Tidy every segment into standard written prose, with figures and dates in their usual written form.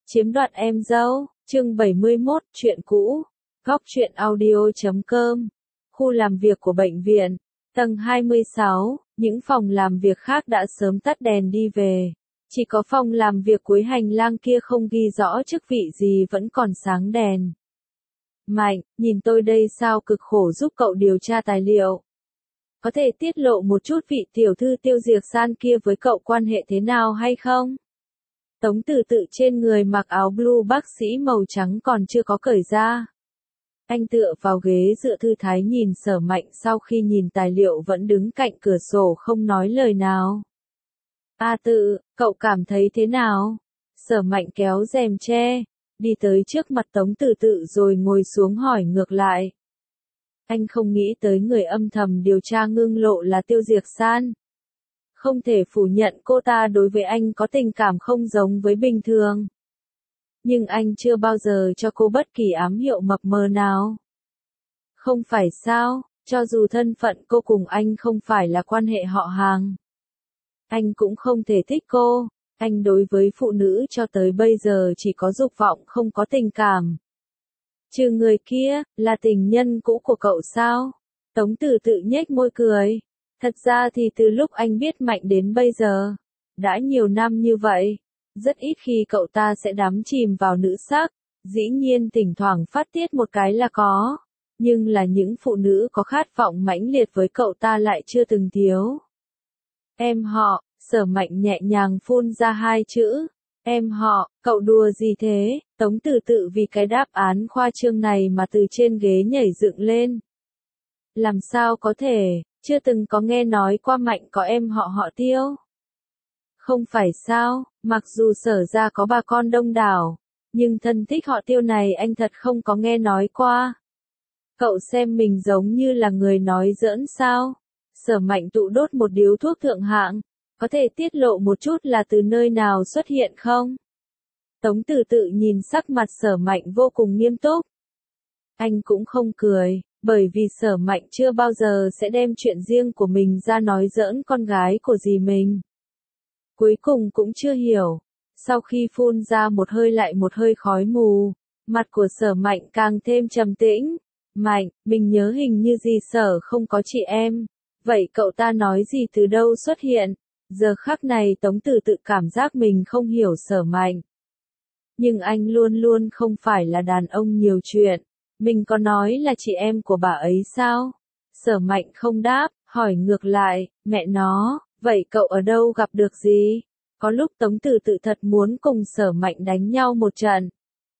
Chiếm đoạt em dâu, chương 71, chuyện cũ, góc truyện audio.com, khu làm việc của bệnh viện, tầng 26, những phòng làm việc khác đã sớm tắt đèn đi về. Chỉ có phòng làm việc cuối hành lang kia không ghi rõ chức vị gì vẫn còn sáng đèn. Mạnh, nhìn tôi đây sao cực khổ giúp cậu điều tra tài liệu. Có thể tiết lộ một chút vị tiểu thư Tiêu Diệc San kia với cậu quan hệ thế nào hay không? Tống Từ Tự trên người mặc áo blue bác sĩ màu trắng còn chưa có cởi ra. Anh tựa vào ghế dựa thư thái nhìn Sở Mạnh sau khi nhìn tài liệu vẫn đứng cạnh cửa sổ không nói lời nào. A Tự, cậu cảm thấy thế nào? Sở Mạnh kéo rèm che, đi tới trước mặt Tống Từ Tự rồi ngồi xuống hỏi ngược lại. Anh không nghĩ tới người âm thầm điều tra Ngưng Lộ là Tiêu Diệc San. Không thể phủ nhận cô ta đối với anh có tình cảm không giống với bình thường. Nhưng anh chưa bao giờ cho cô bất kỳ ám hiệu mập mờ nào. Không phải sao, cho dù thân phận cô cùng anh không phải là quan hệ họ hàng. Anh cũng không thể thích cô, anh đối với phụ nữ cho tới bây giờ chỉ có dục vọng không có tình cảm. Trừ người kia, là tình nhân cũ của cậu sao? Tống Từ Tự nhếch môi cười. Thật ra thì từ lúc anh biết Mạnh đến bây giờ, đã nhiều năm như vậy, rất ít khi cậu ta sẽ đắm chìm vào nữ sắc, dĩ nhiên thỉnh thoảng phát tiết một cái là có, nhưng là những phụ nữ có khát vọng mãnh liệt với cậu ta lại chưa từng thiếu. Em họ, Sở Mạnh nhẹ nhàng phun ra hai chữ, em họ, cậu đùa gì thế? Tống Từ Tự vì cái đáp án khoa trương này mà từ trên ghế nhảy dựng lên. Làm sao có thể? Chưa từng có nghe nói qua Mạnh có em họ Tiêu. Không phải sao, mặc dù Sở gia có bà con đông đảo, nhưng thân thích họ Tiêu này anh thật không có nghe nói qua. Cậu xem mình giống như là người nói giỡn sao? Sở Mạnh tụ đốt một điếu thuốc thượng hạng, có thể tiết lộ một chút là từ nơi nào xuất hiện không? Tống Từ Tự nhìn sắc mặt Sở Mạnh vô cùng nghiêm túc. Anh cũng không cười. Bởi vì Sở Mạnh chưa bao giờ sẽ đem chuyện riêng của mình ra nói giỡn con gái của dì mình. Cuối cùng cũng chưa hiểu. Sau khi phun ra một hơi lại một hơi khói mù, mặt của Sở Mạnh càng thêm trầm tĩnh. Mạnh, mình nhớ hình như dì Sở không có chị em. Vậy cậu ta nói gì từ đâu xuất hiện? Giờ khắc này Tống Từ Tự cảm giác mình không hiểu Sở Mạnh. Nhưng anh luôn luôn không phải là đàn ông nhiều chuyện. Mình có nói là chị em của bà ấy sao? Sở Mạnh không đáp, hỏi ngược lại, mẹ nó, vậy cậu ở đâu gặp được gì? Có lúc Tống Từ Tự thật muốn cùng Sở Mạnh đánh nhau một trận.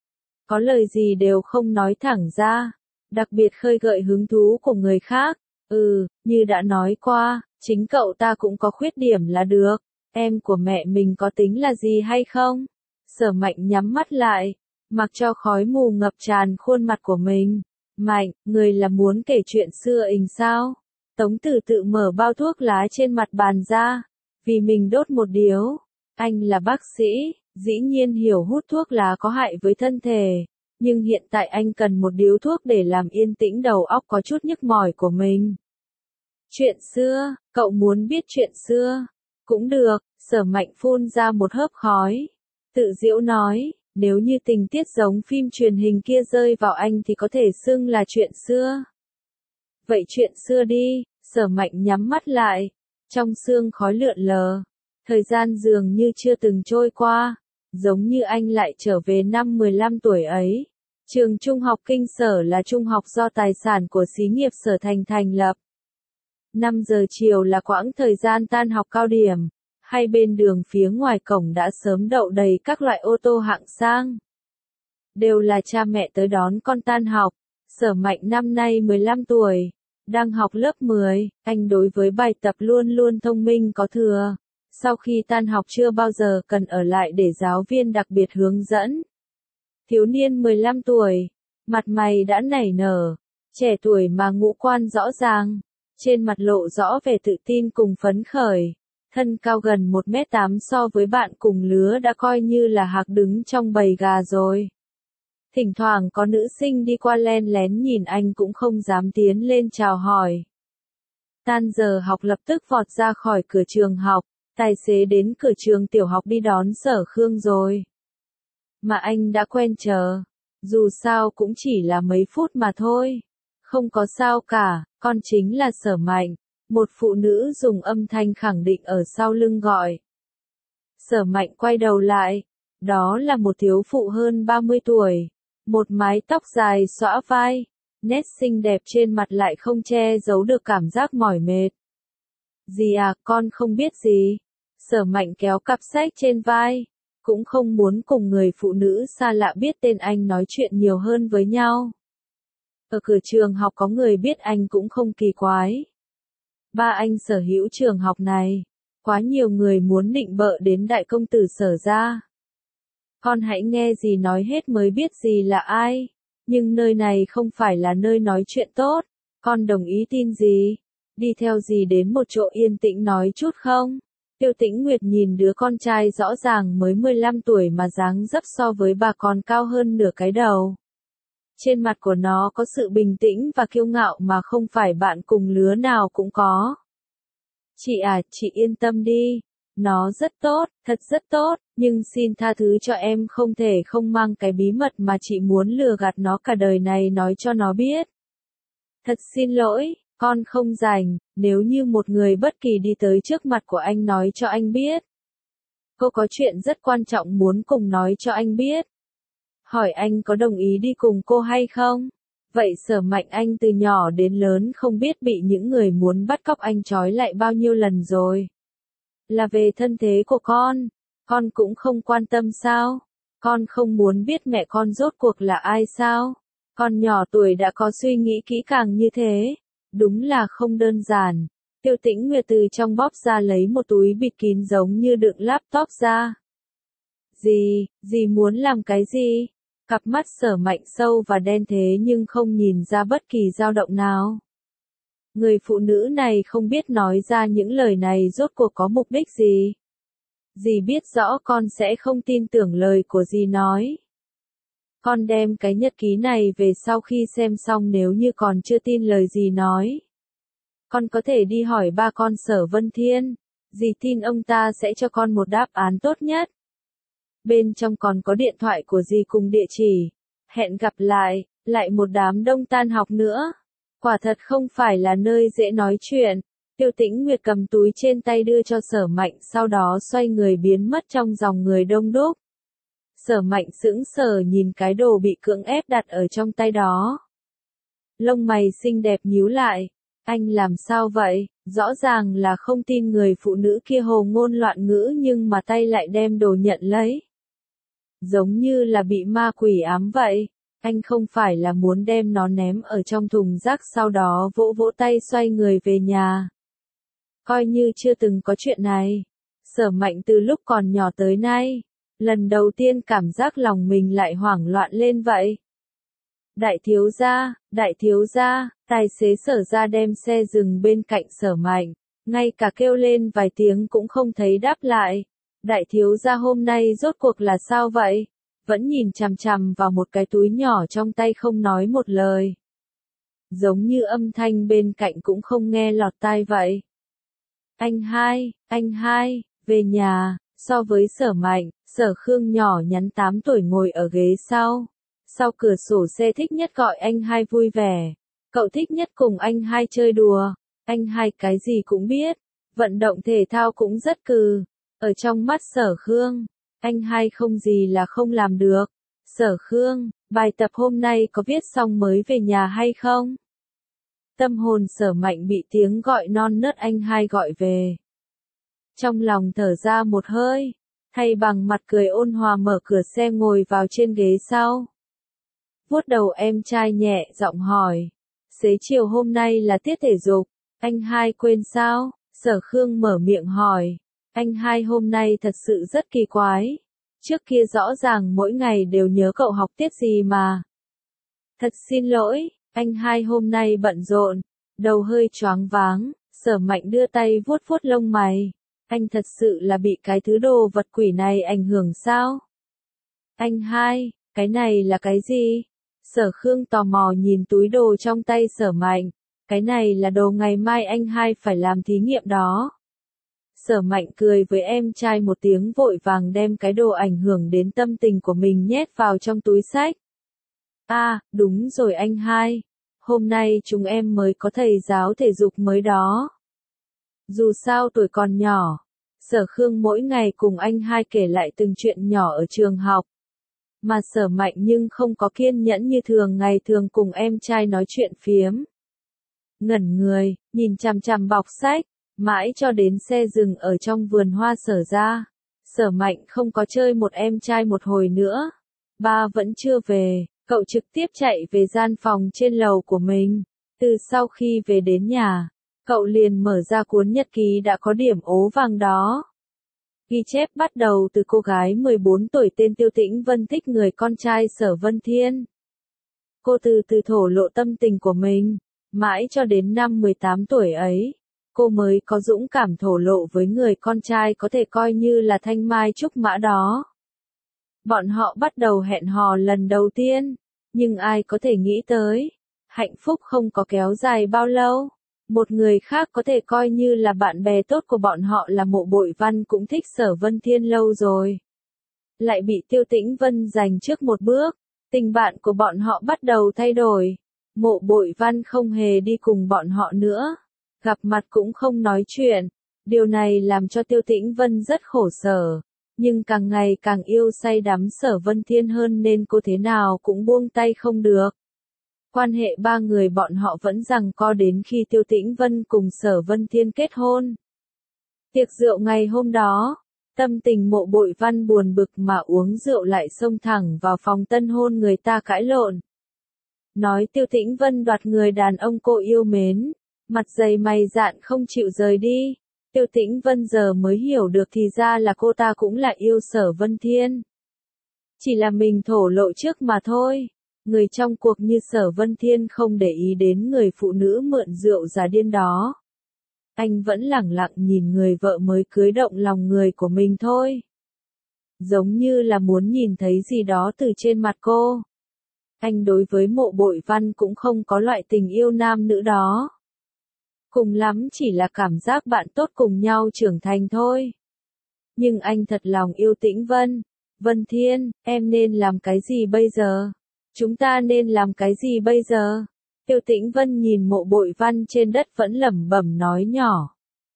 Có lời gì đều không nói thẳng ra, đặc biệt khơi gợi hứng thú của người khác. Như đã nói qua, chính cậu ta cũng có khuyết điểm là được. Em của mẹ mình có tính là gì hay không? Sở Mạnh nhắm mắt lại, mặc cho khói mù ngập tràn khuôn mặt của mình. Mạnh, người là muốn kể chuyện xưa ình sao? Tống Từ Tự mở bao thuốc lá trên mặt bàn ra, vì mình đốt một điếu. Anh là bác sĩ, dĩ nhiên hiểu hút thuốc lá có hại với thân thể, nhưng hiện tại anh cần một điếu thuốc để làm yên tĩnh đầu óc có chút nhức mỏi của mình. Chuyện xưa, cậu muốn biết chuyện xưa? Cũng được, Sở Mạnh phun ra một hớp khói. Tự giễu nói. Nếu như tình tiết giống phim truyền hình kia rơi vào anh thì có thể xưng là chuyện xưa. Vậy chuyện xưa đi, Sở Mạnh nhắm mắt lại. Trong sương khói lượn lờ. Thời gian dường như chưa từng trôi qua. Giống như anh lại trở về năm 15 tuổi ấy. Trường trung học Kinh Sở là trung học do tài sản của xí nghiệp Sở Thành thành lập. 5 giờ chiều là quãng thời gian tan học cao điểm. Hai bên đường phía ngoài cổng đã sớm đậu đầy các loại ô tô hạng sang. Đều là cha mẹ tới đón con tan học. Sở Mạnh năm nay 15 tuổi, đang học lớp 10, anh đối với bài tập luôn luôn thông minh có thừa. Sau khi tan học chưa bao giờ cần ở lại để giáo viên đặc biệt hướng dẫn. Thiếu niên 15 tuổi, mặt mày đã nảy nở, trẻ tuổi mà ngũ quan rõ ràng, trên mặt lộ rõ vẻ tự tin cùng phấn khởi. Thân cao gần 1m8 so với bạn cùng lứa đã coi như là hạc đứng trong bầy gà rồi. Thỉnh thoảng có nữ sinh đi qua len lén nhìn anh cũng không dám tiến lên chào hỏi. Tan giờ học lập tức vọt ra khỏi cửa trường học, tài xế đến cửa trường tiểu học đi đón Sở Khương rồi. Mà anh đã quen chờ. Dù sao cũng chỉ là mấy phút mà thôi. Không có sao cả, con chính là Sở Mạnh. Một phụ nữ dùng âm thanh khẳng định ở sau lưng gọi. Sở Mạnh quay đầu lại. Đó là một thiếu phụ hơn 30 tuổi. Một mái tóc dài xõa vai. Nét xinh đẹp trên mặt lại không che giấu được cảm giác mỏi mệt. Dì à, con không biết gì. Sở Mạnh kéo cặp sách trên vai. Cũng không muốn cùng người phụ nữ xa lạ biết tên anh nói chuyện nhiều hơn với nhau. Ở cửa trường học có người biết anh cũng không kỳ quái. Ba anh sở hữu trường học này. Quá nhiều người muốn nịnh bợ đến đại công tử Sở gia. Con hãy nghe dì nói hết mới biết dì là ai. Nhưng nơi này không phải là nơi nói chuyện tốt. Con đồng ý tin dì. Đi theo dì đến một chỗ yên tĩnh nói chút không? Tiêu Tĩnh Nguyệt nhìn đứa con trai rõ ràng mới 15 tuổi mà dáng dấp so với bà còn cao hơn nửa cái đầu. Trên mặt của nó có sự bình tĩnh và kiêu ngạo mà không phải bạn cùng lứa nào cũng có. Chị à, chị yên tâm đi. Nó rất tốt, thật rất tốt, nhưng xin tha thứ cho em không thể không mang cái bí mật mà chị muốn lừa gạt nó cả đời này nói cho nó biết. Thật xin lỗi, con không rảnh, nếu như một người bất kỳ đi tới trước mặt của anh nói cho anh biết. Cô có chuyện rất quan trọng muốn cùng nói cho anh biết. Hỏi anh có đồng ý đi cùng cô hay không? Vậy Sở Mạnh anh từ nhỏ đến lớn không biết bị những người muốn bắt cóc anh trói lại bao nhiêu lần rồi. Là về thân thế của con cũng không quan tâm sao? Con không muốn biết mẹ con rốt cuộc là ai sao? Con nhỏ tuổi đã có suy nghĩ kỹ càng như thế. Đúng là không đơn giản. Tiêu Tĩnh Nguyệt từ trong bóp ra lấy một túi bịt kín giống như đựng laptop ra. Dì muốn làm cái gì? Cặp mắt Sở Mạnh sâu và đen thế nhưng không nhìn ra bất kỳ dao động nào. Người phụ nữ này không biết nói ra những lời này rốt cuộc có mục đích gì. Dì biết rõ con sẽ không tin tưởng lời của dì nói. Con đem cái nhật ký này về sau khi xem xong nếu như còn chưa tin lời dì nói. Con có thể đi hỏi ba con Sở Vân Thiên. Dì tin ông ta sẽ cho con một đáp án tốt nhất. Bên trong còn có điện thoại của dì cùng địa chỉ. Hẹn gặp lại một đám đông tan học nữa. Quả thật không phải là nơi dễ nói chuyện. Tiêu Tĩnh Nguyệt cầm túi trên tay đưa cho Sở Mạnh sau đó xoay người biến mất trong dòng người đông đúc. Sở Mạnh sững sờ nhìn cái đồ bị cưỡng ép đặt ở trong tay đó. Lông mày xinh đẹp nhíu lại. Anh làm sao vậy? Rõ ràng là không tin người phụ nữ kia hồ ngôn loạn ngữ nhưng mà tay lại đem đồ nhận lấy. Giống như là bị ma quỷ ám vậy. Anh không phải là muốn đem nó ném ở trong thùng rác sau đó vỗ vỗ tay xoay người về nhà. Coi như chưa từng có chuyện này. Sở Mạnh từ lúc còn nhỏ tới nay. Lần đầu tiên cảm giác lòng mình lại hoảng loạn lên vậy. Đại thiếu gia, tài xế Sở gia đem xe dừng bên cạnh Sở Mạnh. Ngay cả kêu lên vài tiếng cũng không thấy đáp lại. Đại thiếu gia hôm nay rốt cuộc là sao vậy? Vẫn nhìn chằm chằm vào một cái túi nhỏ trong tay không nói một lời. Giống như âm thanh bên cạnh cũng không nghe lọt tai vậy. Anh hai, về nhà. So với Sở Mạnh, Sở Khương nhỏ nhắn 8 tuổi ngồi ở ghế sau. Sau cửa sổ xe thích nhất gọi anh hai vui vẻ. Cậu thích nhất cùng anh hai chơi đùa. Anh hai cái gì cũng biết. Vận động thể thao cũng rất cừ. Ở trong mắt Sở Khương, anh hai không gì là không làm được. Sở Khương, bài tập hôm nay có viết xong mới về nhà hay không? Tâm hồn Sở Mạnh bị tiếng gọi non nớt anh hai gọi về. Trong lòng thở ra một hơi, thay bằng mặt cười ôn hòa mở cửa xe ngồi vào trên ghế sau. Vuốt đầu em trai nhẹ giọng hỏi. Xế chiều hôm nay là tiết thể dục, anh hai quên sao? Sở Khương mở miệng hỏi. Anh hai hôm nay thật sự rất kỳ quái. Trước kia rõ ràng mỗi ngày đều nhớ cậu học tiết gì mà. Thật xin lỗi, anh hai hôm nay bận rộn, đầu hơi choáng váng. Sở Mạnh đưa tay vuốt vuốt lông mày. Anh thật sự là bị cái thứ đồ vật quỷ này ảnh hưởng sao? Anh hai, cái này là cái gì? Sở Khương tò mò nhìn túi đồ trong tay Sở Mạnh. Cái này là đồ ngày mai anh hai phải làm thí nghiệm đó. Sở Mạnh cười với em trai một tiếng vội vàng đem cái đồ ảnh hưởng đến tâm tình của mình nhét vào trong túi xách. À, đúng rồi anh hai. Hôm nay chúng em mới có thầy giáo thể dục mới đó. Dù sao tuổi còn nhỏ, Sở Khương mỗi ngày cùng anh hai kể lại từng chuyện nhỏ ở trường học. Mà Sở Mạnh nhưng không có kiên nhẫn như thường ngày thường cùng em trai nói chuyện phiếm. Ngẩn người, nhìn chằm chằm bọc sách, mãi cho đến xe dừng ở trong vườn hoa Sở ra. Sở Mạnh không có chơi một em trai một hồi nữa. Ba vẫn chưa về, cậu trực tiếp chạy về gian phòng trên lầu của mình. Từ sau khi về đến nhà, cậu liền mở ra cuốn nhật ký đã có điểm ố vàng đó. Ghi chép bắt đầu từ cô gái 14 tuổi tên Tiêu Tĩnh Vân thích người con trai Sở Vân Thiên. Cô từ từ thổ lộ tâm tình của mình, mãi cho đến năm 18 tuổi ấy, cô mới có dũng cảm thổ lộ với người con trai có thể coi như là thanh mai trúc mã đó. Bọn họ bắt đầu hẹn hò lần đầu tiên, nhưng ai có thể nghĩ tới, hạnh phúc không có kéo dài bao lâu. Một người khác có thể coi như là bạn bè tốt của bọn họ là Mộ Bội Văn cũng thích Sở Vân Thiên lâu rồi. Lại bị Tiêu Tĩnh Vân giành trước một bước, tình bạn của bọn họ bắt đầu thay đổi. Mộ Bội Văn không hề đi cùng bọn họ nữa, gặp mặt cũng không nói chuyện. Điều này làm cho Tiêu Tĩnh Vân rất khổ sở, nhưng càng ngày càng yêu say đắm Sở Vân Thiên hơn nên cô thế nào cũng buông tay không được. Quan hệ ba người bọn họ vẫn giằng co đến khi Tiêu Tĩnh Vân cùng Sở Vân Thiên kết hôn. Tiệc rượu ngày hôm đó, tâm tình Mộ Bội Văn buồn bực mà uống rượu lại xông thẳng vào phòng tân hôn người ta cãi lộn. Nói Tiêu Tĩnh Vân đoạt người đàn ông cô yêu mến, mặt dày mày dạn không chịu rời đi. Tiêu Tĩnh Vân giờ mới hiểu được thì ra là cô ta cũng là yêu Sở Vân Thiên. Chỉ là mình thổ lộ trước mà thôi. Người trong cuộc như Sở Vân Thiên không để ý đến người phụ nữ mượn rượu giả điên đó. Anh vẫn lẳng lặng nhìn người vợ mới cưới động lòng người của mình thôi. Giống như là muốn nhìn thấy gì đó từ trên mặt cô. Anh đối với Mộ Bội Văn cũng không có loại tình yêu nam nữ đó. Cùng lắm chỉ là cảm giác bạn tốt cùng nhau trưởng thành thôi. Nhưng anh thật lòng yêu Tĩnh Vân. Vân Thiên, em nên làm cái gì bây giờ? Chúng ta nên làm cái gì bây giờ? Tiêu Tĩnh Vân nhìn Mộ Bội Văn trên đất vẫn lẩm bẩm nói nhỏ.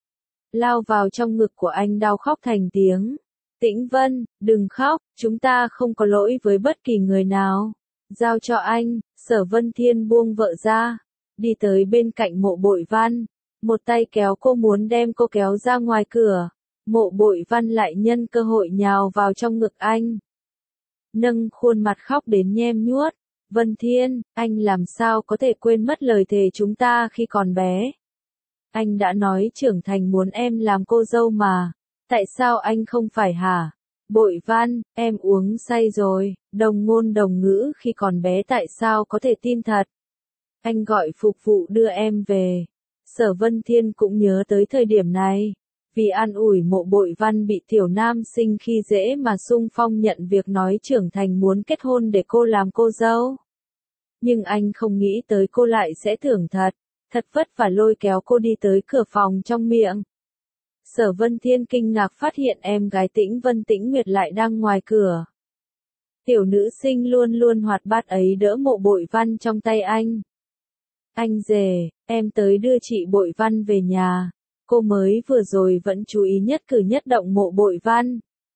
Lao vào trong ngực của anh đau khóc thành tiếng. Tĩnh Vân, đừng khóc, chúng ta không có lỗi với bất kỳ người nào. Giao cho anh. Sở Vân Thiên buông vợ ra, đi tới bên cạnh Mộ Bội Văn, một tay kéo cô muốn đem cô kéo ra ngoài cửa. Mộ Bội Văn lại nhân cơ hội nhào vào trong ngực anh. Nâng khuôn mặt khóc đến nhem nhuốc. Vân Thiên, anh làm sao có thể quên mất lời thề chúng ta khi còn bé. Anh đã nói trưởng thành muốn em làm cô dâu mà. Tại sao anh không phải hả? Bội Văn, em uống say rồi, đồng ngôn đồng ngữ khi còn bé tại sao có thể tin thật. Anh gọi phục vụ đưa em về. Sở Vân Thiên cũng nhớ tới thời điểm này. Vì an ủi Mộ Bội Văn bị tiểu nam sinh khi dễ mà xung phong nhận việc nói trưởng thành muốn kết hôn để cô làm cô dâu. Nhưng anh không nghĩ tới cô lại sẽ thưởng thật vất vả lôi kéo cô đi tới cửa phòng trong miệng. Sở Vân Thiên kinh ngạc phát hiện em gái Tĩnh Vân Tĩnh Nguyệt lại đang ngoài cửa. Tiểu nữ sinh luôn luôn hoạt bát ấy đỡ Mộ Bội Văn trong tay anh. Anh rể, em tới đưa chị Bội Văn về nhà. Cô mới vừa rồi vẫn chú ý nhất cử nhất động Mộ Bội Văn.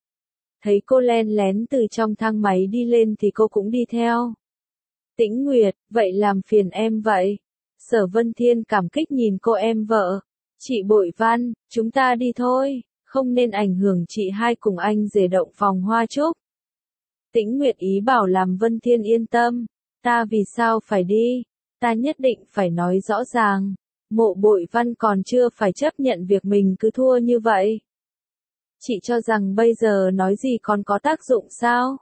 Thấy cô len lén từ trong thang máy đi lên thì cô cũng đi theo. Tĩnh Nguyệt, vậy làm phiền em vậy. Sở Vân Thiên cảm kích nhìn cô em vợ. Chị Bội Văn, chúng ta đi thôi, không nên ảnh hưởng chị hai cùng anh rể động phòng hoa trúc. Tĩnh Nguyệt ý bảo làm Vân Thiên yên tâm. Ta vì sao phải đi? Ta nhất định phải nói rõ ràng. Mộ Bội Văn còn chưa phải chấp nhận việc mình cứ thua như vậy. Chị cho rằng bây giờ nói gì còn có tác dụng sao?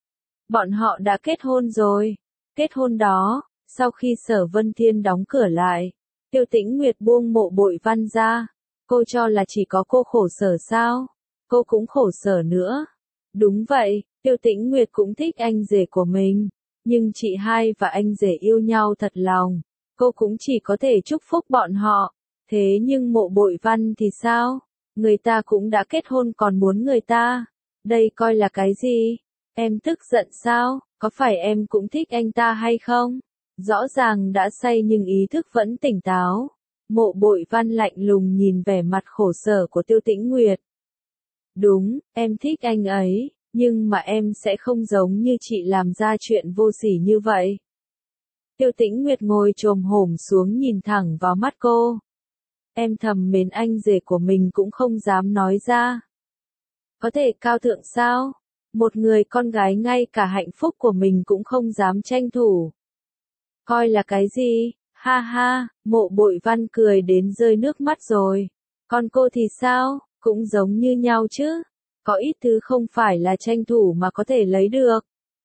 Bọn họ đã kết hôn rồi. Kết hôn đó, sau khi Sở Vân Thiên đóng cửa lại, Tiêu Tĩnh Nguyệt buông Mộ Bội Văn ra. Cô cho là chỉ có cô khổ sở sao? Cô cũng khổ sở nữa. Đúng vậy, Tiêu Tĩnh Nguyệt cũng thích anh rể của mình. Nhưng chị hai và anh rể yêu nhau thật lòng. Cô cũng chỉ có thể chúc phúc bọn họ. Thế nhưng Mộ Bội Văn thì sao? Người ta cũng đã kết hôn còn muốn người ta. Đây coi là cái gì? Em tức giận sao? Có phải em cũng thích anh ta hay không? Rõ ràng đã say nhưng ý thức vẫn tỉnh táo. Mộ Bội Văn lạnh lùng nhìn vẻ mặt khổ sở của Tiêu Tĩnh Nguyệt. Đúng, em thích anh ấy, nhưng mà em sẽ không giống như chị làm ra chuyện vô sỉ như vậy. Tiêu Tĩnh Nguyệt ngồi chồm hổm xuống nhìn thẳng vào mắt cô. Em thầm mến anh rể của mình cũng không dám nói ra. Có thể cao thượng sao? Một người con gái ngay cả hạnh phúc của mình cũng không dám tranh thủ. Coi là cái gì? Ha ha, Mộ Bội Văn cười đến rơi nước mắt rồi. Còn cô thì sao? Cũng giống như nhau chứ. Có ít thứ không phải là tranh thủ mà có thể lấy được.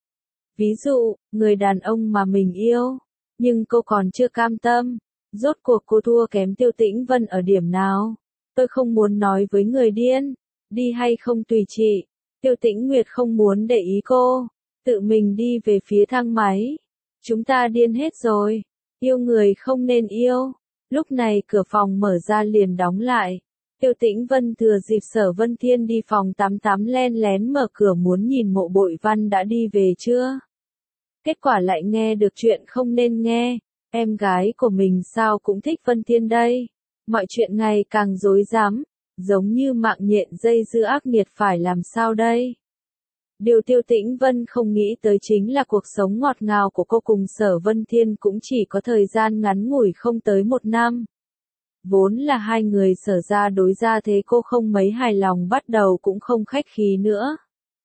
Ví dụ, người đàn ông mà mình yêu. Nhưng cô còn chưa cam tâm. Rốt cuộc cô thua kém Tiêu Tĩnh Vân ở điểm nào? Tôi không muốn nói với người điên. Đi hay không tùy chị. Tiêu Tĩnh Nguyệt không muốn để ý cô. Tự mình đi về phía thang máy. Chúng ta điên hết rồi. Yêu người không nên yêu. Lúc này cửa phòng mở ra liền đóng lại. Tiêu Tĩnh Vân thừa dịp Sở Vân Thiên đi phòng 88 len lén mở cửa muốn nhìn Mộ Bội Văn đã đi về chưa. Kết quả lại nghe được chuyện không nên nghe. Em gái của mình sao cũng thích Vân Thiên đây. Mọi chuyện ngày càng rối rắm, giống như mạng nhện dây dưa ác nghiệt phải làm sao đây. Điều Tiêu Tĩnh Vân không nghĩ tới chính là cuộc sống ngọt ngào của cô cùng Sở Vân Thiên cũng chỉ có thời gian ngắn ngủi không tới 1 năm. Vốn là hai người Sở ra đối ra thế cô không mấy hài lòng bắt đầu cũng không khách khí nữa.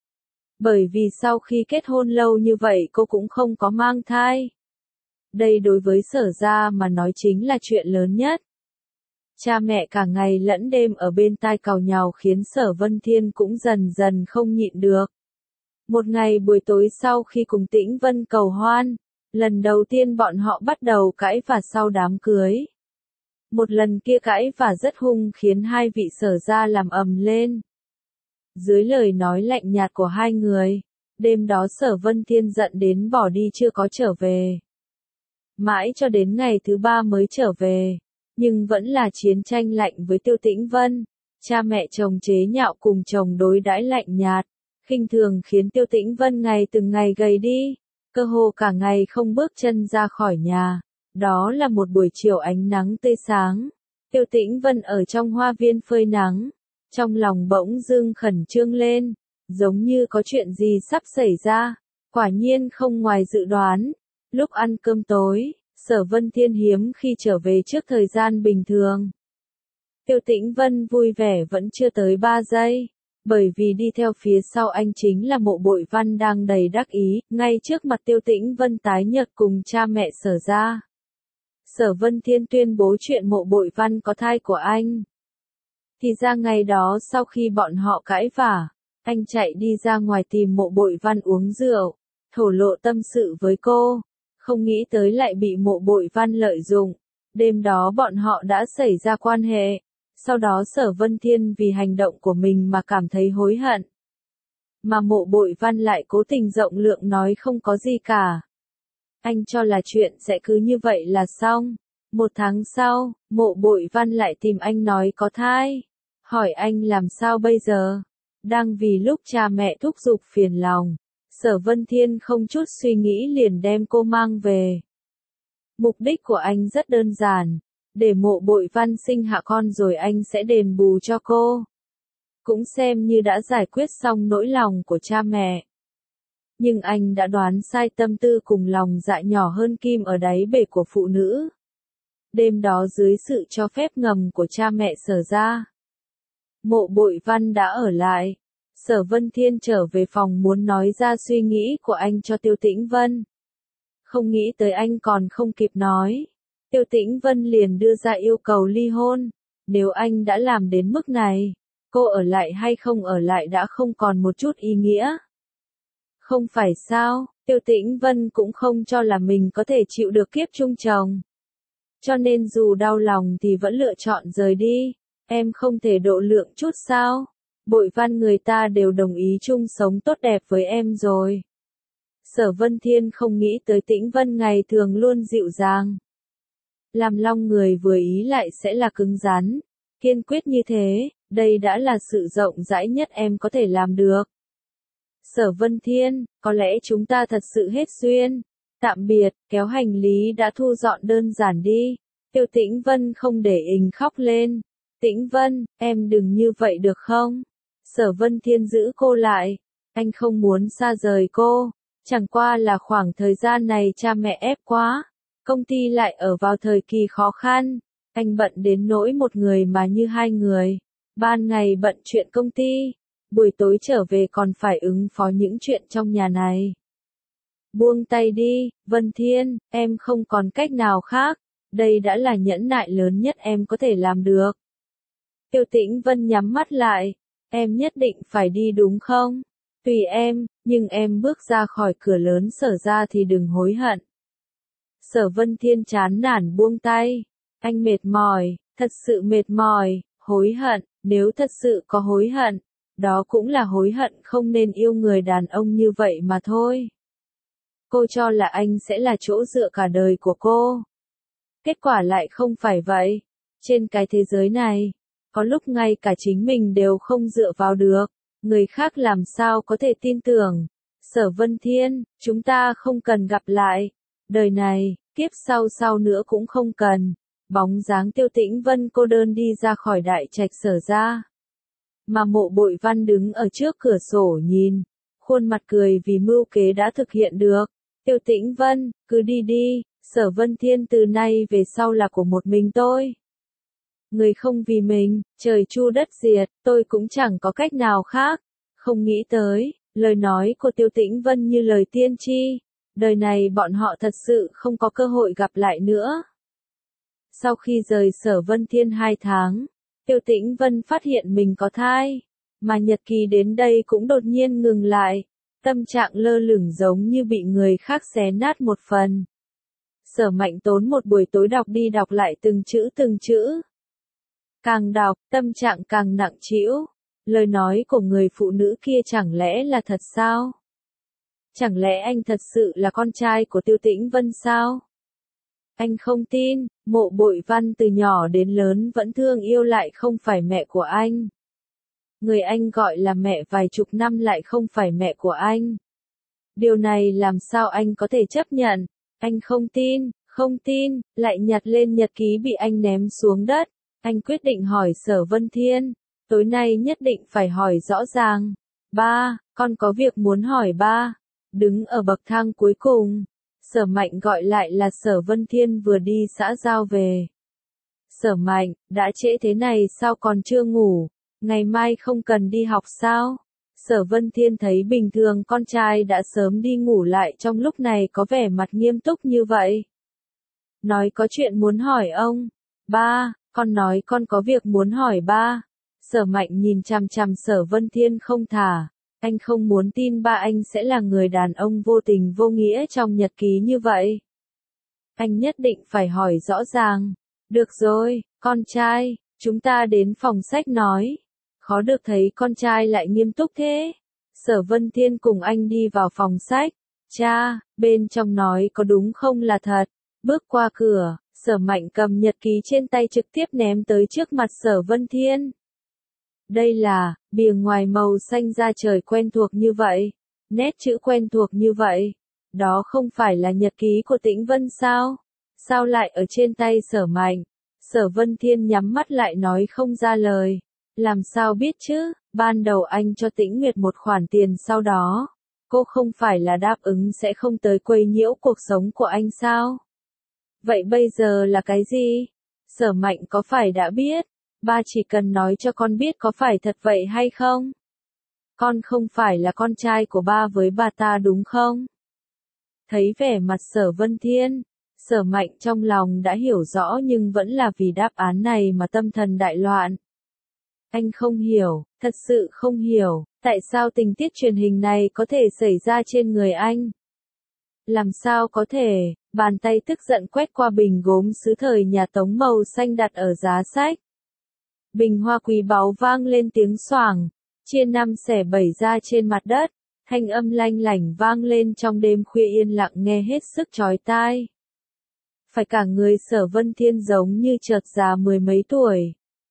Bởi vì sau khi kết hôn lâu như vậy cô cũng không có mang thai. Đây đối với Sở ra mà nói chính là chuyện lớn nhất. Cha mẹ cả ngày lẫn đêm ở bên tai càu nhàu khiến Sở Vân Thiên cũng dần dần không nhịn được. Một ngày buổi tối sau khi cùng Tĩnh Vân cầu hoan, lần đầu tiên bọn họ bắt đầu cãi vã sau đám cưới. Một lần kia cãi vã rất hung khiến hai vị Sở ra làm ầm lên. Dưới lời nói lạnh nhạt của hai người, đêm đó Sở Vân Thiên giận đến bỏ đi chưa có trở về. Mãi cho đến ngày thứ 3 mới trở về, nhưng vẫn là chiến tranh lạnh với Tiêu Tĩnh Vân. Cha mẹ chồng chế nhạo cùng chồng đối đãi lạnh nhạt, khinh thường khiến Tiêu Tĩnh Vân ngày từng ngày gầy đi, cơ hồ cả ngày không bước chân ra khỏi nhà. Đó là một buổi chiều ánh nắng tươi sáng. Tiêu Tĩnh Vân ở trong hoa viên phơi nắng, trong lòng bỗng dưng khẩn trương lên, giống như có chuyện gì sắp xảy ra. Quả nhiên không ngoài dự đoán. Lúc ăn cơm tối, Sở Vân Thiên hiếm khi trở về trước thời gian bình thường. Tiêu Tĩnh Vân vui vẻ vẫn chưa tới 3 giây, bởi vì đi theo phía sau anh chính là Mộ Bội Văn đang đầy đắc ý, ngay trước mặt Tiêu Tĩnh Vân tái nhợt cùng cha mẹ Sở ra. Sở Vân Thiên tuyên bố chuyện Mộ Bội Văn có thai của anh. Thì ra ngày đó sau khi bọn họ cãi vã, anh chạy đi ra ngoài tìm Mộ Bội Văn uống rượu, thổ lộ tâm sự với cô. Không nghĩ tới lại bị Mộ Bội Văn lợi dụng. Đêm đó bọn họ đã xảy ra quan hệ. Sau đó Sở Vân Thiên vì hành động của mình mà cảm thấy hối hận. Mà Mộ Bội Văn lại cố tình rộng lượng nói không có gì cả. Anh cho là chuyện sẽ cứ như vậy là xong. 1 tháng sau, Mộ Bội Văn lại tìm anh nói có thai. Hỏi anh làm sao bây giờ? Đang vì lúc cha mẹ thúc giục phiền lòng. Sở Vân Thiên không chút suy nghĩ liền đem cô mang về. Mục đích của anh rất đơn giản, để Mộ Bội Văn sinh hạ con rồi anh sẽ đền bù cho cô. Cũng xem như đã giải quyết xong nỗi lòng của cha mẹ. Nhưng anh đã đoán sai tâm tư cùng lòng dạ nhỏ hơn kim ở đáy bể của phụ nữ. Đêm đó dưới sự cho phép ngầm của cha mẹ Sở ra, Mộ Bội Văn đã ở lại. Sở Vân Thiên trở về phòng muốn nói ra suy nghĩ của anh cho Tiêu Tĩnh Vân. Không nghĩ tới anh còn không kịp nói. Tiêu Tĩnh Vân liền đưa ra yêu cầu ly hôn. Nếu anh đã làm đến mức này, cô ở lại hay không ở lại đã không còn một chút ý nghĩa. Không phải sao, Tiêu Tĩnh Vân cũng không cho là mình có thể chịu được kiếp chung chồng. Cho nên dù đau lòng thì vẫn lựa chọn rời đi. Em không thể độ lượng chút sao? Bội Văn người ta đều đồng ý chung sống tốt đẹp với em rồi. Sở Vân Thiên không nghĩ tới Tĩnh Vân ngày thường luôn dịu dàng. Làm long người vừa ý lại sẽ là cứng rắn, kiên quyết như thế, Đây đã là sự rộng rãi nhất em có thể làm được. Sở Vân Thiên, có lẽ chúng ta thật sự hết duyên. Tạm biệt, kéo hành lý đã thu dọn đơn giản đi. Tiêu Tĩnh Vân không để Ình khóc lên. Tĩnh Vân, em đừng như vậy được không? Sở Vân Thiên giữ cô lại. Anh không muốn xa rời cô. Chẳng qua là khoảng thời gian này cha mẹ ép quá. Công ty lại ở vào thời kỳ khó khăn. Anh bận đến nỗi một người mà như hai người. Ban ngày bận chuyện công ty. Buổi tối trở về còn phải ứng phó những chuyện trong nhà này. Buông tay đi, Vân Thiên, em không còn cách nào khác. Đây đã là nhẫn nại lớn nhất em có thể làm được. Tiêu Tĩnh Vân nhắm mắt lại. Em nhất định phải đi đúng không? Tùy em, nhưng em bước ra khỏi cửa lớn Sở ra thì đừng hối hận. Sở Vân Thiên chán nản buông tay. Anh mệt mỏi, thật sự mệt mỏi, hối hận, nếu thật sự có hối hận, đó cũng là hối hận không nên yêu người đàn ông như vậy mà thôi. Cô cho là anh sẽ là chỗ dựa cả đời của cô. Kết quả lại không phải vậy. Trên cái thế giới này, có lúc ngay cả chính mình đều không dựa vào được. Người khác làm sao có thể tin tưởng. Sở Vân Thiên, chúng ta không cần gặp lại. Đời này, kiếp sau nữa cũng không cần. Bóng dáng Tiêu Tĩnh Vân cô đơn đi ra khỏi đại trạch Sở ra. Mà Mộ Bội Văn đứng ở trước cửa sổ nhìn. Khuôn mặt cười vì mưu kế đã thực hiện được. Tiêu Tĩnh Vân, cứ đi đi. Sở Vân Thiên từ nay về sau là của một mình tôi. Người không vì mình, trời chu đất diệt, tôi cũng chẳng có cách nào khác. Không nghĩ tới, lời nói của Tiêu Tĩnh Vân như lời tiên tri. Đời này bọn họ thật sự không có cơ hội gặp lại nữa. Sau khi rời Sở Vân Thiên 2 tháng, Tiêu Tĩnh Vân phát hiện mình có thai. Mà nhật ký đến đây cũng đột nhiên ngừng lại. Tâm trạng lơ lửng giống như bị người khác xé nát một phần. Sở Mạnh tốn một buổi tối đọc đi đọc lại từng chữ. Càng đọc, tâm trạng càng nặng trĩu. Lời nói của người phụ nữ kia chẳng lẽ là thật sao? Chẳng lẽ anh thật sự là con trai của Tiêu Tĩnh Vân sao? Anh không tin, Mộ Bội Văn từ nhỏ đến lớn vẫn thương yêu lại không phải mẹ của anh. Người anh gọi là mẹ vài chục năm lại không phải mẹ của anh. Điều này làm sao anh có thể chấp nhận? Anh không tin, lại nhặt lên nhật ký bị anh ném xuống đất. Anh quyết định hỏi Sở Vân Thiên, tối nay nhất định phải hỏi rõ ràng. Ba, con có việc muốn hỏi ba. Đứng ở bậc thang cuối cùng, Sở Mạnh gọi lại là Sở Vân Thiên vừa đi xã giao về. Sở Mạnh, đã trễ thế này sao còn chưa ngủ? Ngày mai không cần đi học sao? Sở Vân Thiên thấy bình thường con trai đã sớm đi ngủ lại trong lúc này có vẻ mặt nghiêm túc như vậy. Nói có chuyện muốn hỏi ông. Ba, con nói con có việc muốn hỏi ba. Sở Mạnh nhìn chằm chằm Sở Vân Thiên không thả. Anh không muốn tin ba anh sẽ là người đàn ông vô tình vô nghĩa trong nhật ký như vậy. Anh nhất định phải hỏi rõ ràng. Được rồi, con trai, chúng ta đến phòng sách nói. Khó được thấy con trai lại nghiêm túc thế. Sở Vân Thiên cùng anh đi vào phòng sách. Cha, bên trong nói có đúng không là thật. Bước qua cửa, Sở Mạnh cầm nhật ký trên tay trực tiếp ném tới trước mặt Sở Vân Thiên. Đây là, bìa ngoài màu xanh da trời quen thuộc như vậy. Nét chữ quen thuộc như vậy. Đó không phải là nhật ký của Tĩnh Vân sao? Sao lại ở trên tay Sở Mạnh? Sở Vân Thiên nhắm mắt lại nói không ra lời. Làm sao biết chứ, ban đầu anh cho Tĩnh Nguyệt một khoản tiền sau đó. Cô không phải là đáp ứng sẽ không tới quấy nhiễu cuộc sống của anh sao? Vậy bây giờ là cái gì? Sở Mạnh có phải đã biết? Ba chỉ cần nói cho con biết có phải thật vậy hay không? Con không phải là con trai của ba với bà ta đúng không? Thấy vẻ mặt Sở Vân Thiên, Sở Mạnh trong lòng đã hiểu rõ nhưng vẫn là vì đáp án này mà tâm thần đại loạn. Anh không hiểu, thật sự không hiểu, tại sao tình tiết truyền hình này có thể xảy ra trên người anh? Làm sao có thể, bàn tay tức giận quét qua bình gốm sứ thời nhà Tống màu xanh đặt ở giá sách. Bình hoa quý báu vang lên tiếng xoảng, chia năm xẻ bảy ra trên mặt đất, thanh âm lanh lảnh vang lên trong đêm khuya yên lặng nghe hết sức chói tai. Phải cả người Sở Vân Thiên giống như chợt già mười mấy tuổi.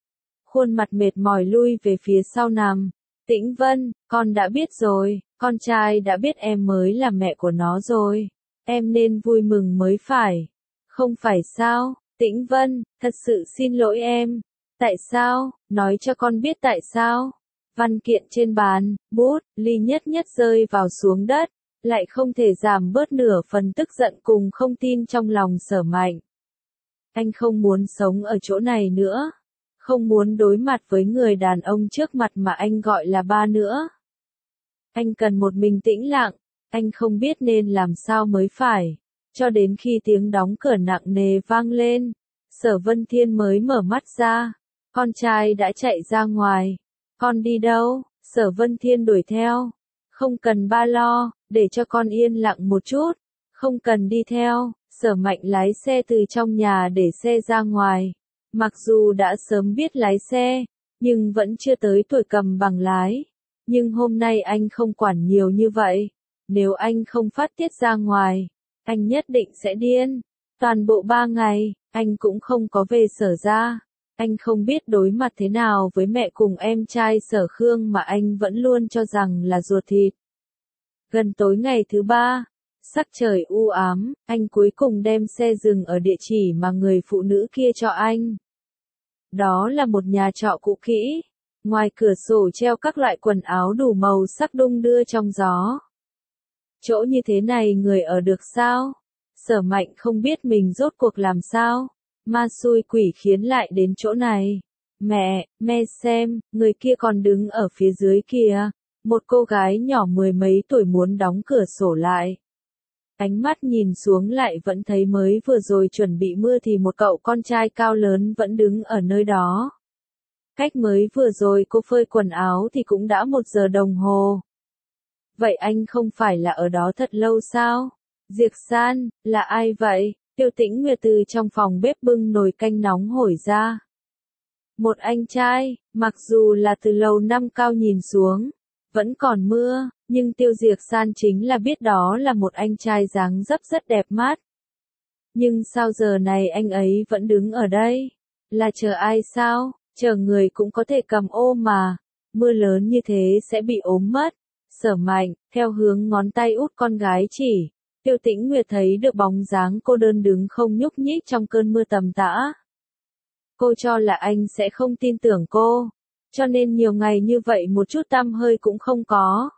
khuôn mặt mệt mỏi lui về phía sau nằm. Tĩnh Vân, con đã biết rồi, con trai đã biết em mới là mẹ của nó rồi. Em nên vui mừng mới phải. Không phải sao, Tĩnh Vân, thật sự xin lỗi em. Tại sao, nói cho con biết tại sao. Văn kiện trên bàn, bút, ly nhất nhất rơi vào xuống đất, lại không thể giảm bớt nửa phần tức giận cùng không tin trong lòng Sở Mạnh. Anh không muốn sống ở chỗ này nữa. Không muốn đối mặt với người đàn ông trước mặt mà anh gọi là ba nữa. Anh cần một mình tĩnh lặng, anh không biết nên làm sao mới phải. Cho đến khi tiếng đóng cửa nặng nề vang lên, Sở Vân Thiên mới mở mắt ra. Con trai đã chạy ra ngoài. Con đi đâu? Sở Vân Thiên đuổi theo. Không cần ba lo, để cho con yên lặng một chút. Không cần đi theo. Sở Mạnh lái xe từ trong nhà để xe ra ngoài. Mặc dù đã sớm biết lái xe, nhưng vẫn chưa tới tuổi cầm bằng lái. Nhưng hôm nay anh không quản nhiều như vậy. Nếu anh không phát tiết ra ngoài, anh nhất định sẽ điên. Toàn bộ 3 ngày, anh cũng không có về Sở ra. Anh không biết đối mặt thế nào với mẹ cùng em trai Sở Khương mà anh vẫn luôn cho rằng là ruột thịt. Gần tối ngày thứ 3, sắc trời u ám, anh cuối cùng đem xe dừng ở địa chỉ mà người phụ nữ kia cho anh. Đó là một nhà trọ cũ kỹ. Ngoài cửa sổ treo các loại quần áo đủ màu sắc đung đưa trong gió. Chỗ như thế này người ở được sao? Sở Mạnh không biết mình rốt cuộc làm sao. Ma xui quỷ khiến lại đến chỗ này. Mẹ xem, người kia còn đứng ở phía dưới kìa. Một cô gái nhỏ 10 mấy tuổi muốn đóng cửa sổ lại. Ánh mắt nhìn xuống lại vẫn thấy mới vừa rồi chuẩn bị mưa thì một cậu con trai cao lớn vẫn đứng ở nơi đó. Cách mới vừa rồi cô phơi quần áo thì cũng đã 1 giờ đồng hồ. Vậy anh không phải là ở đó thật lâu sao? Diệc San, là ai vậy? Tiêu Tĩnh Nguyệt từ trong phòng bếp bưng nồi canh nóng hổi ra. Một anh trai, mặc dù là từ lầu 5 cao nhìn xuống, vẫn còn mưa, nhưng Tiêu Diệc San chính là biết đó là một anh trai dáng dấp rất đẹp mắt. Nhưng sao giờ này anh ấy vẫn đứng ở đây? Là chờ ai sao? Chờ người cũng có thể cầm ô mà. Mưa lớn như thế sẽ bị ốm mất. Sở Mạnh, theo hướng ngón tay út con gái chỉ. Tiêu Tĩnh Nguyệt thấy được bóng dáng cô đơn đứng không nhúc nhích trong cơn mưa tầm tã. Cô cho là anh sẽ không tin tưởng cô. Cho nên nhiều ngày như vậy một chút tăm hơi cũng không có.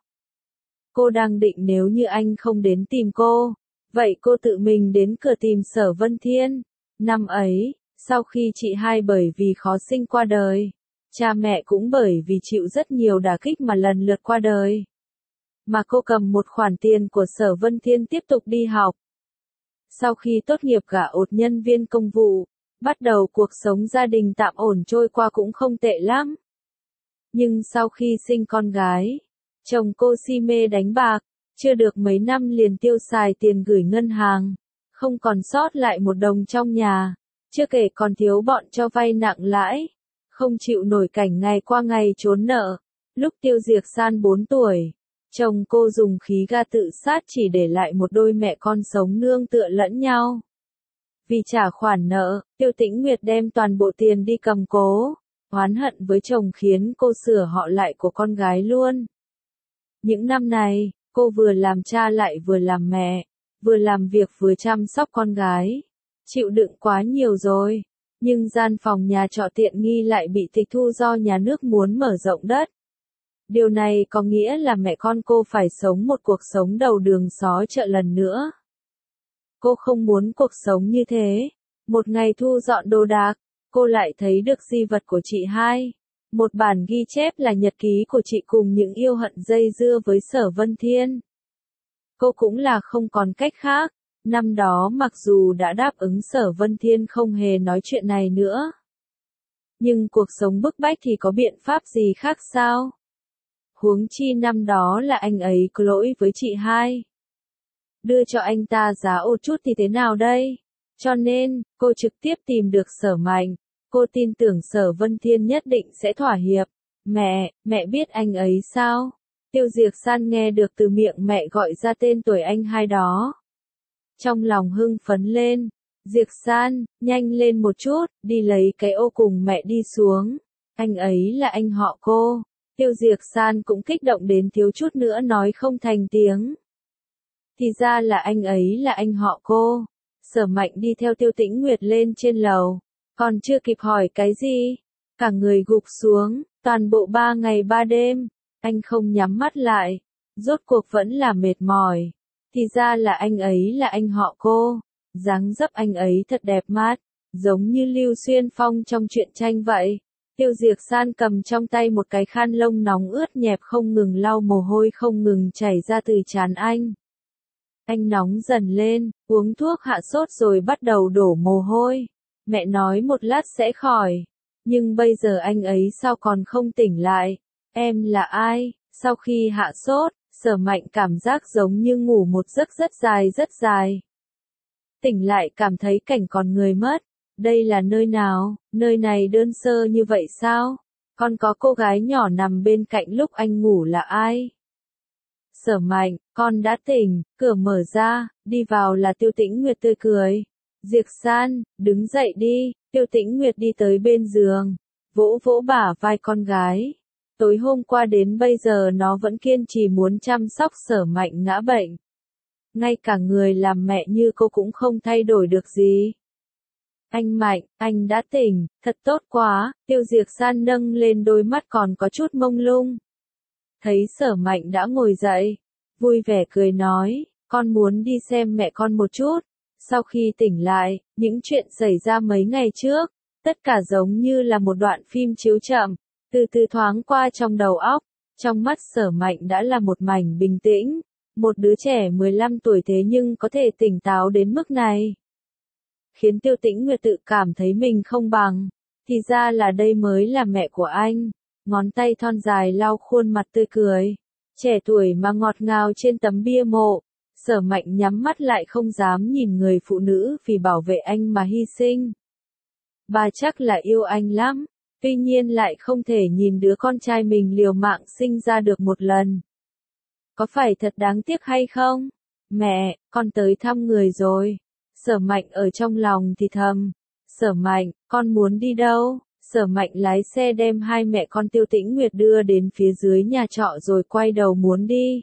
Cô đang định nếu như anh không đến tìm cô, vậy cô tự mình đến cửa tìm Sở Vân Thiên. Năm ấy, sau khi chị hai bởi vì khó sinh qua đời, cha mẹ cũng bởi vì chịu rất nhiều đả kích mà lần lượt qua đời. Mà cô cầm một khoản tiền của Sở Vân Thiên tiếp tục đi học. Sau khi tốt nghiệp gả ột nhân viên công vụ, bắt đầu cuộc sống gia đình tạm ổn trôi qua cũng không tệ lắm. Nhưng sau khi sinh con gái, chồng cô si mê đánh bạc, chưa được mấy năm liền tiêu xài tiền gửi ngân hàng, không còn sót lại một đồng trong nhà, chưa kể còn thiếu bọn cho vay nặng lãi, không chịu nổi cảnh ngày qua ngày trốn nợ. Lúc Tiêu Diệc San 4 tuổi, chồng cô dùng khí ga tự sát chỉ để lại một đôi mẹ con sống nương tựa lẫn nhau. Vì trả khoản nợ, Tiêu Tĩnh Nguyệt đem toàn bộ tiền đi cầm cố, oán hận với chồng khiến cô sửa họ lại của con gái luôn. Những năm này, cô vừa làm cha lại vừa làm mẹ, vừa làm việc vừa chăm sóc con gái. Chịu đựng quá nhiều rồi, nhưng gian phòng nhà trọ tiện nghi lại bị tịch thu do nhà nước muốn mở rộng đất. Điều này có nghĩa là mẹ con cô phải sống một cuộc sống đầu đường xó chợ lần nữa. Cô không muốn cuộc sống như thế. Một ngày thu dọn đồ đạc, cô lại thấy được di vật của chị hai. Một bản ghi chép là nhật ký của chị cùng những yêu hận dây dưa với Sở Vân Thiên. Cô cũng là không còn cách khác. Năm đó mặc dù đã đáp ứng Sở Vân Thiên không hề nói chuyện này nữa. Nhưng cuộc sống bức bách thì có biện pháp gì khác sao? Huống chi năm đó là anh ấy có lỗi với chị hai. Đưa cho anh ta giá một chút thì thế nào đây? Cho nên, cô trực tiếp tìm được Sở Mạnh. Cô tin tưởng Sở Vân Thiên nhất định sẽ thỏa hiệp. Mẹ biết anh ấy sao? Tiêu Diệc San nghe được từ miệng mẹ gọi ra tên tuổi anh hai đó. Trong lòng hưng phấn lên. Diệc San, nhanh lên một chút, đi lấy cái ô cùng mẹ đi xuống. Anh ấy là anh họ cô. Tiêu Diệc San cũng kích động đến thiếu chút nữa nói không thành tiếng. Thì ra là anh ấy là anh họ cô. Sở Mạnh đi theo Tiêu Tĩnh Nguyệt lên trên lầu. Còn chưa kịp hỏi cái gì. Cả người gục xuống, toàn bộ 3 ngày 3 đêm. Anh không nhắm mắt lại. Rốt cuộc vẫn là mệt mỏi. Thì ra là anh ấy là anh họ cô. Dáng dấp anh ấy thật đẹp mắt. Giống như Lưu Xuyên Phong trong truyện tranh vậy. Tiêu Diệc San cầm trong tay một cái khăn lông nóng ướt nhẹp không ngừng lau mồ hôi không ngừng chảy ra từ trán anh. Anh nóng dần lên, uống thuốc hạ sốt rồi bắt đầu đổ mồ hôi. Mẹ nói một lát sẽ khỏi. Nhưng bây giờ anh ấy sao còn không tỉnh lại? Em là ai? Sau khi hạ sốt, Sở Mạnh cảm giác giống như ngủ một giấc rất dài rất dài. Tỉnh lại cảm thấy cảnh còn người mất. Đây là nơi nào? Nơi này đơn sơ như vậy sao? Còn có cô gái nhỏ nằm bên cạnh lúc anh ngủ là ai? Sở Mạnh, con đã tỉnh, cửa mở ra, đi vào là Tiêu Tĩnh Nguyệt tươi cười. Diệc San, đứng dậy đi. Tiêu Tĩnh Nguyệt đi tới bên giường, vỗ vỗ bả vai con gái. Tối hôm qua đến bây giờ nó vẫn kiên trì muốn chăm sóc Sở Mạnh ngã bệnh. Ngay cả người làm mẹ như cô cũng không thay đổi được gì. Anh Mạnh, anh đã tỉnh, thật tốt quá. Tiêu Diệc San nâng lên đôi mắt còn có chút mông lung. Thấy Sở Mạnh đã ngồi dậy, vui vẻ cười nói, con muốn đi xem mẹ con một chút. Sau khi tỉnh lại, những chuyện xảy ra mấy ngày trước, tất cả giống như là một đoạn phim chiếu chậm, từ từ thoáng qua trong đầu óc. Trong mắt Sở Mạnh đã là một mảnh bình tĩnh. Một đứa trẻ 15 tuổi thế nhưng có thể tỉnh táo đến mức này. Khiến Tiêu Tĩnh Nguyệt tự cảm thấy mình không bằng. Thì ra là đây mới là mẹ của anh. Ngón tay thon dài lau khuôn mặt tươi cười. Trẻ tuổi mà ngọt ngào trên tấm bia mộ. Sở Mạnh nhắm mắt lại không dám nhìn người phụ nữ vì bảo vệ anh mà hy sinh. Bà chắc là yêu anh lắm. Tuy nhiên lại không thể nhìn đứa con trai mình liều mạng sinh ra được một lần. Có phải thật đáng tiếc hay không? Mẹ, con tới thăm người rồi. Sở Mạnh ở trong lòng thì thầm. Sở Mạnh, con muốn đi đâu? Sở Mạnh lái xe đem hai mẹ con Tiêu Tĩnh Nguyệt đưa đến phía dưới nhà trọ rồi quay đầu muốn đi.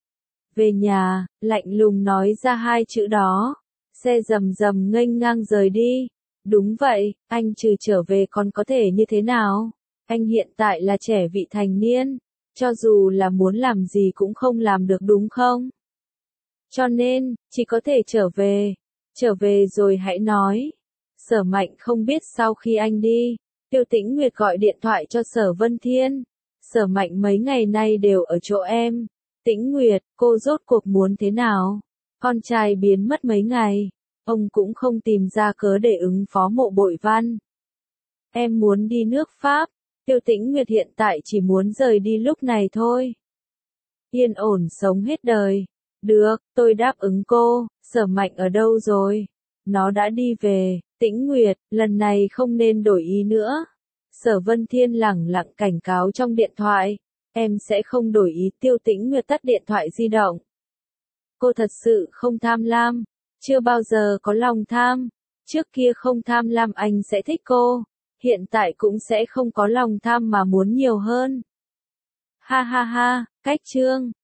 Về nhà, lạnh lùng nói ra hai chữ đó. Xe rầm rầm nghênh ngang rời đi. Đúng vậy, anh trừ trở về còn có thể như thế nào? Anh hiện tại là trẻ vị thành niên. Cho dù là muốn làm gì cũng không làm được đúng không? Cho nên, chỉ có thể trở về. Trở về rồi hãy nói. Sở Mạnh không biết sau khi anh đi, Tiêu Tĩnh Nguyệt gọi điện thoại cho Sở Vân Thiên. Sở Mạnh mấy ngày nay đều ở chỗ em. Tĩnh Nguyệt, cô rốt cuộc muốn thế nào? Con trai biến mất mấy ngày. Ông cũng không tìm ra cớ để ứng phó Mộ Bội Văn. Em muốn đi nước Pháp. Tiêu Tĩnh Nguyệt hiện tại chỉ muốn rời đi lúc này thôi. Yên ổn sống hết đời. Được, tôi đáp ứng cô. Sở Mạnh ở đâu rồi? Nó đã đi về. Tĩnh Nguyệt, lần này không nên đổi ý nữa. Sở Vân Thiên lẳng lặng cảnh cáo trong điện thoại. Em sẽ không đổi ý. Tiêu Tĩnh Nguyệt tắt điện thoại di động. Cô thật sự không tham lam. Chưa bao giờ có lòng tham. Trước kia không tham lam anh sẽ thích cô. Hiện tại cũng sẽ không có lòng tham mà muốn nhiều hơn. Ha ha ha, cách chương.